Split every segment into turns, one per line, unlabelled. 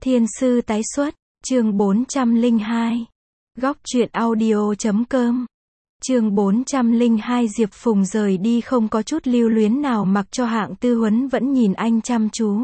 Thiên sư tái xuất, chương 402. Góc truyện audio.com. Chương 402 Diệp Phùng rời đi không có chút lưu luyến nào, mặc cho Hạng Tư Huấn vẫn nhìn anh chăm chú.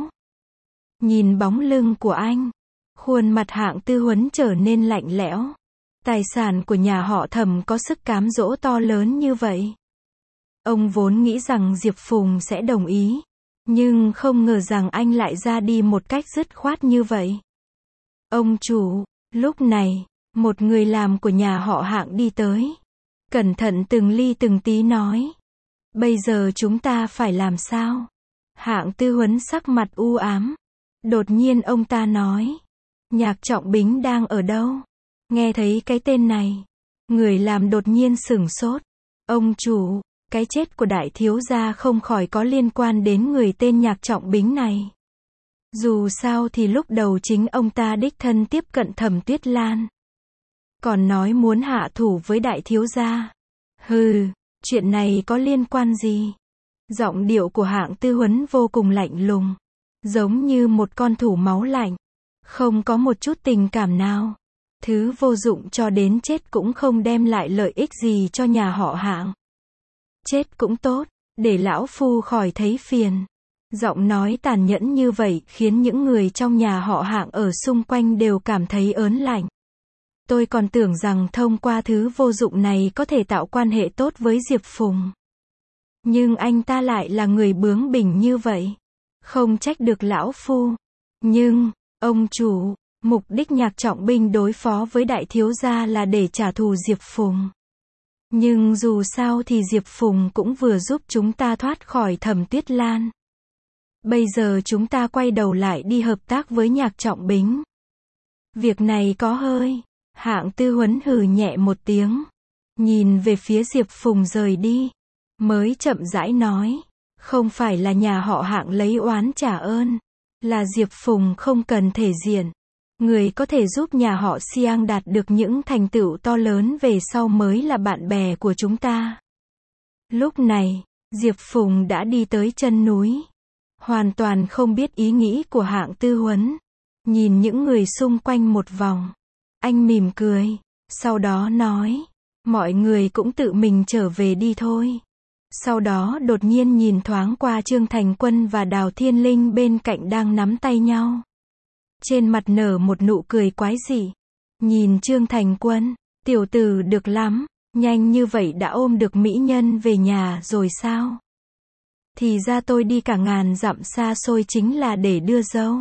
Nhìn bóng lưng của anh, khuôn mặt Hạng Tư Huấn trở nên lạnh lẽo. Tài sản của nhà họ Thẩm có sức cám dỗ to lớn như vậy. Ông vốn nghĩ rằng Diệp Phùng sẽ đồng ý, nhưng không ngờ rằng anh lại ra đi một cách dứt khoát như vậy. Ông chủ, lúc này, một người làm của nhà họ Hạng đi tới. Cẩn thận từng ly từng tí nói. Bây giờ chúng ta phải làm sao? Hạng Tư Huấn sắc mặt u ám. Đột nhiên ông ta nói. Nhạc Trọng Bính đang ở đâu? Nghe thấy cái tên này, người làm đột nhiên sửng sốt. Ông chủ, cái chết của đại thiếu gia không khỏi có liên quan đến người tên Nhạc Trọng Bính này. Dù sao thì lúc đầu chính ông ta đích thân tiếp cận Thẩm Tuyết Lan. Còn nói muốn hạ thủ với đại thiếu gia. Hừ, chuyện này có liên quan gì? Giọng điệu của Hạng Tư Huấn vô cùng lạnh lùng. Giống như một con thú máu lạnh. Không có một chút tình cảm nào. Thứ vô dụng cho đến chết cũng không đem lại lợi ích gì cho nhà họ Hạng. Chết cũng tốt, để lão phu khỏi thấy phiền. Giọng nói tàn nhẫn như vậy khiến những người trong nhà họ Hạng ở xung quanh đều cảm thấy ớn lạnh. Tôi còn tưởng rằng thông qua thứ vô dụng này có thể tạo quan hệ tốt với Diệp Phùng. Nhưng anh ta lại là người bướng bỉnh như vậy. Không trách được lão phu. Nhưng, ông chủ, mục đích Nhạc Trọng Bính đối phó với đại thiếu gia là để trả thù Diệp Phùng. Nhưng dù sao thì Diệp Phùng cũng vừa giúp chúng ta thoát khỏi Thẩm Tuyết Lan. Bây giờ chúng ta quay đầu lại đi hợp tác với Nhạc Trọng Bính. Việc này có hơi. Hạng Tư Huấn hừ nhẹ một tiếng. Nhìn về phía Diệp Phùng rời đi. Mới chậm rãi nói. Không phải là nhà họ Hạng lấy oán trả ơn. Là Diệp Phùng không cần thể diện. Người có thể giúp nhà họ Siang đạt được những thành tựu to lớn về sau mới là bạn bè của chúng ta. Lúc này, Diệp Phùng đã đi tới chân núi. Hoàn toàn không biết ý nghĩ của Hạng Tư Huấn. Nhìn những người xung quanh một vòng. Anh mỉm cười. Sau đó nói. Mọi người cũng tự mình trở về đi thôi. Sau đó đột nhiên nhìn thoáng qua Trương Thành Quân và Đào Thiên Linh bên cạnh đang nắm tay nhau. Trên mặt nở một nụ cười quái dị. Nhìn Trương Thành Quân. Tiểu tử được lắm. Nhanh như vậy đã ôm được mỹ nhân về nhà rồi sao? Thì ra tôi đi cả ngàn dặm xa xôi chính là để đưa dâu.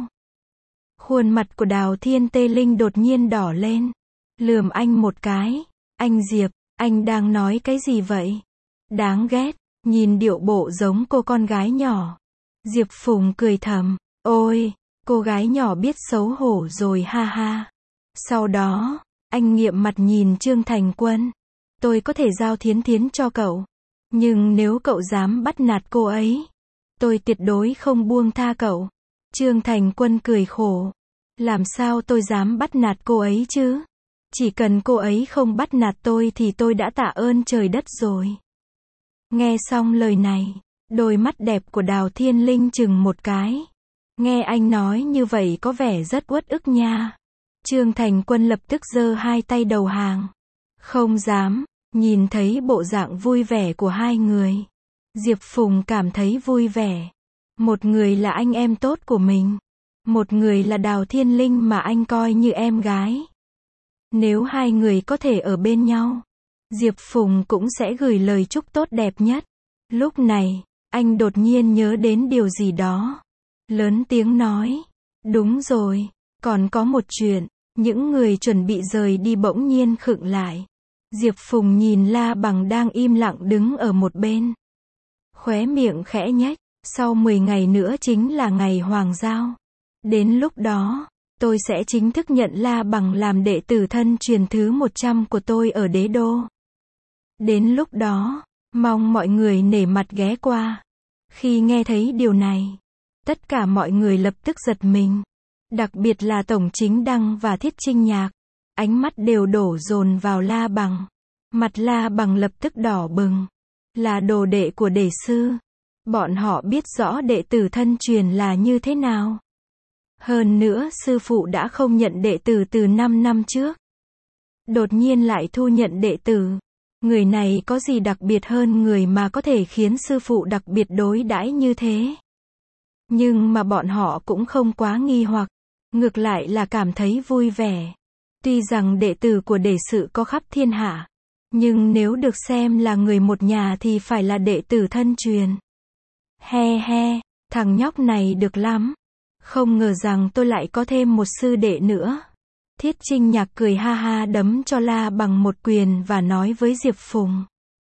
Khuôn mặt của Đào Thiên Tê Linh đột nhiên đỏ lên. Lườm anh một cái. Anh Diệp, anh đang nói cái gì vậy? Đáng ghét, nhìn điệu bộ giống cô con gái nhỏ. Diệp Phùng cười thầm. Ôi, cô gái nhỏ biết xấu hổ rồi ha ha. Sau đó, anh nghiệm mặt nhìn Trương Thành Quân. Tôi có thể giao Thiến Thiến cho cậu. Nhưng nếu cậu dám bắt nạt cô ấy, tôi tuyệt đối không buông tha cậu. Trương Thành Quân cười khổ. Làm sao tôi dám bắt nạt cô ấy chứ? Chỉ cần cô ấy không bắt nạt tôi thì tôi đã tạ ơn trời đất rồi. Nghe xong lời này, đôi mắt đẹp của Đào Thiên Linh chừng một cái. Nghe anh nói như vậy có vẻ rất uất ức nha. Trương Thành Quân lập tức giơ hai tay đầu hàng. Không dám. Nhìn thấy bộ dạng vui vẻ của hai người, Diệp Phùng cảm thấy vui vẻ. Một người là anh em tốt của mình. Một người là Đào Thiên Linh mà anh coi như em gái. Nếu hai người có thể ở bên nhau, Diệp Phùng cũng sẽ gửi lời chúc tốt đẹp nhất. Lúc này, anh đột nhiên nhớ đến điều gì đó. Lớn tiếng nói. Đúng rồi, còn có một chuyện. Những người chuẩn bị rời đi bỗng nhiên khựng lại. Diệp Phùng nhìn La Bằng đang im lặng đứng ở một bên. Khóe miệng khẽ nhếch. Sau 10 ngày nữa chính là ngày hoàng giao. Đến lúc đó, tôi sẽ chính thức nhận La Bằng làm đệ tử thân truyền thứ 100 của tôi ở đế đô. Đến lúc đó, mong mọi người nể mặt ghé qua. Khi nghe thấy điều này, tất cả mọi người lập tức giật mình. Đặc biệt là Tổng Chính Đăng và Thiết Trinh Nhạc. Ánh mắt đều đổ dồn vào La Bằng. Mặt La Bằng lập tức đỏ bừng. Là đồ đệ của đệ sư. Bọn họ biết rõ đệ tử thân truyền là như thế nào. Hơn nữa sư phụ đã không nhận đệ tử từ 5 năm trước. Đột nhiên lại thu nhận đệ tử. Người này có gì đặc biệt hơn người mà có thể khiến sư phụ đặc biệt đối đãi như thế? Nhưng mà bọn họ cũng không quá nghi hoặc, ngược lại là cảm thấy vui vẻ. Tuy rằng đệ tử của đệ sự có khắp thiên hạ, nhưng nếu được xem là người một nhà thì phải là đệ tử thân truyền. He he, thằng nhóc này được lắm. Không ngờ rằng tôi lại có thêm một sư đệ nữa. Thiết Trinh Nhạc cười ha ha đấm cho La Bằng một quyền và nói với Diệp Phùng.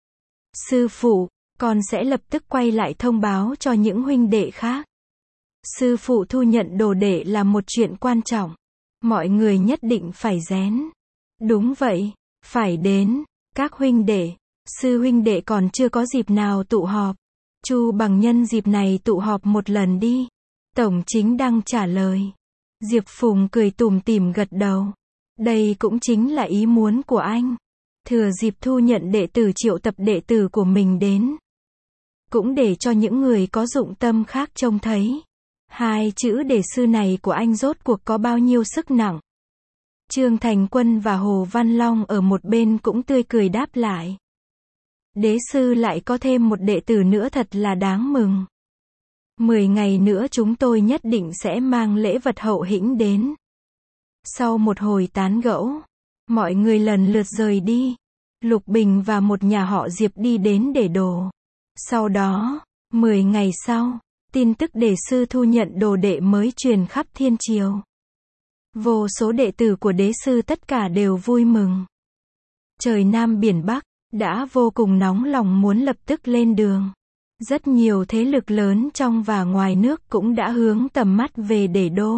Sư phụ, con sẽ lập tức quay lại thông báo cho những huynh đệ khác. Sư phụ thu nhận đồ đệ là một chuyện quan trọng. Mọi người nhất định phải rén. Đúng vậy, phải đến. Các huynh đệ, sư huynh đệ còn chưa có dịp nào tụ họp. Chu Bằng nhân dịp này tụ họp một lần đi. Tổng Chính Đăng trả lời. Diệp Phùng cười tủm tỉm gật đầu. Đây cũng chính là ý muốn của anh. Thừa dịp thu nhận đệ tử triệu tập đệ tử của mình đến. Cũng để cho những người có dụng tâm khác trông thấy. Hai chữ đệ sư này của anh rốt cuộc có bao nhiêu sức nặng. Trương Thành Quân và Hồ Văn Long ở một bên cũng tươi cười đáp lại. Đế sư lại có thêm một đệ tử nữa thật là đáng mừng. 10 ngày nữa chúng tôi nhất định sẽ mang lễ vật hậu hĩnh đến. Sau một hồi tán gẫu, mọi người lần lượt rời đi. Lục Bình và một nhà họ Diệp đi đến để đồ. Sau đó, 10 ngày sau, tin tức đệ sư thu nhận đồ đệ mới truyền khắp thiên triều. Vô số đệ tử của đế sư tất cả đều vui mừng. Trời Nam biển Bắc, đã vô cùng nóng lòng muốn lập tức lên đường. Rất nhiều thế lực lớn trong và ngoài nước cũng đã hướng tầm mắt về Đế đô.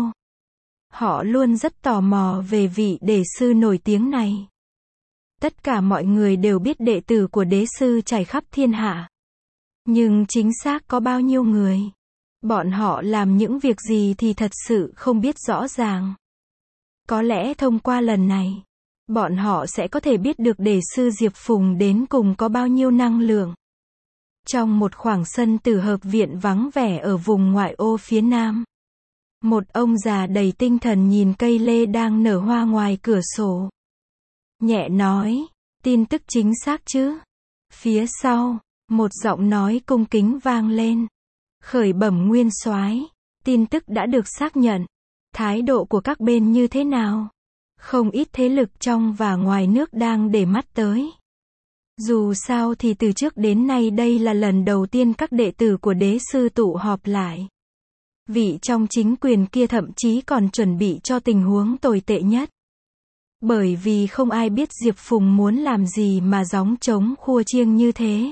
Họ luôn rất tò mò về vị đế sư nổi tiếng này. Tất cả mọi người đều biết đệ tử của đế sư trải khắp thiên hạ. Nhưng chính xác có bao nhiêu người? Bọn họ làm những việc gì thì thật sự không biết rõ ràng. Có lẽ thông qua lần này, bọn họ sẽ có thể biết được đế sư Diệp Phùng đến cùng có bao nhiêu năng lượng. Trong một khoảng sân tử hợp viện vắng vẻ ở vùng ngoại ô phía nam, một ông già đầy tinh thần nhìn cây lê đang nở hoa ngoài cửa sổ. Nhẹ nói, tin tức chính xác chứ? Phía sau, một giọng nói cung kính vang lên. Khởi bẩm nguyên soái, tin tức đã được xác nhận. Thái độ của các bên như thế nào? Không ít thế lực trong và ngoài nước đang để mắt tới. Dù sao thì từ trước đến nay đây là lần đầu tiên các đệ tử của đế sư tụ họp lại. Vị trong chính quyền kia thậm chí còn chuẩn bị cho tình huống tồi tệ nhất. Bởi vì không ai biết Diệp Phùng muốn làm gì mà gióng trống khua chiêng như thế.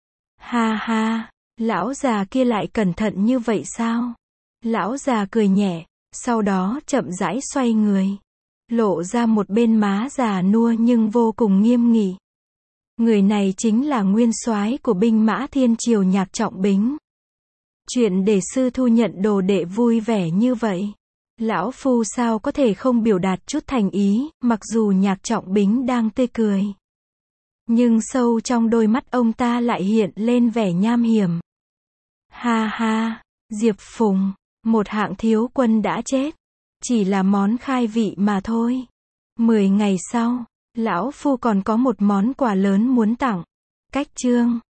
Ha ha, lão già kia lại cẩn thận như vậy sao? Lão già cười nhẹ, sau đó chậm rãi xoay người. Lộ ra một bên má già nua nhưng vô cùng nghiêm nghị. Người này chính là nguyên soái của binh mã thiên triều Nhạc Trọng Bính. Chuyện để sư thu nhận đồ đệ vui vẻ như vậy. Lão phu sao có thể không biểu đạt chút thành ý, mặc dù Nhạc Trọng Bính đang tươi cười. Nhưng sâu trong đôi mắt ông ta lại hiện lên vẻ nham hiểm. Ha ha, Diệp Phùng, một hạng thiếu quân đã chết. Chỉ là món khai vị mà thôi. 10 ngày sau, lão phu còn có một món quà lớn muốn tặng. Cách chương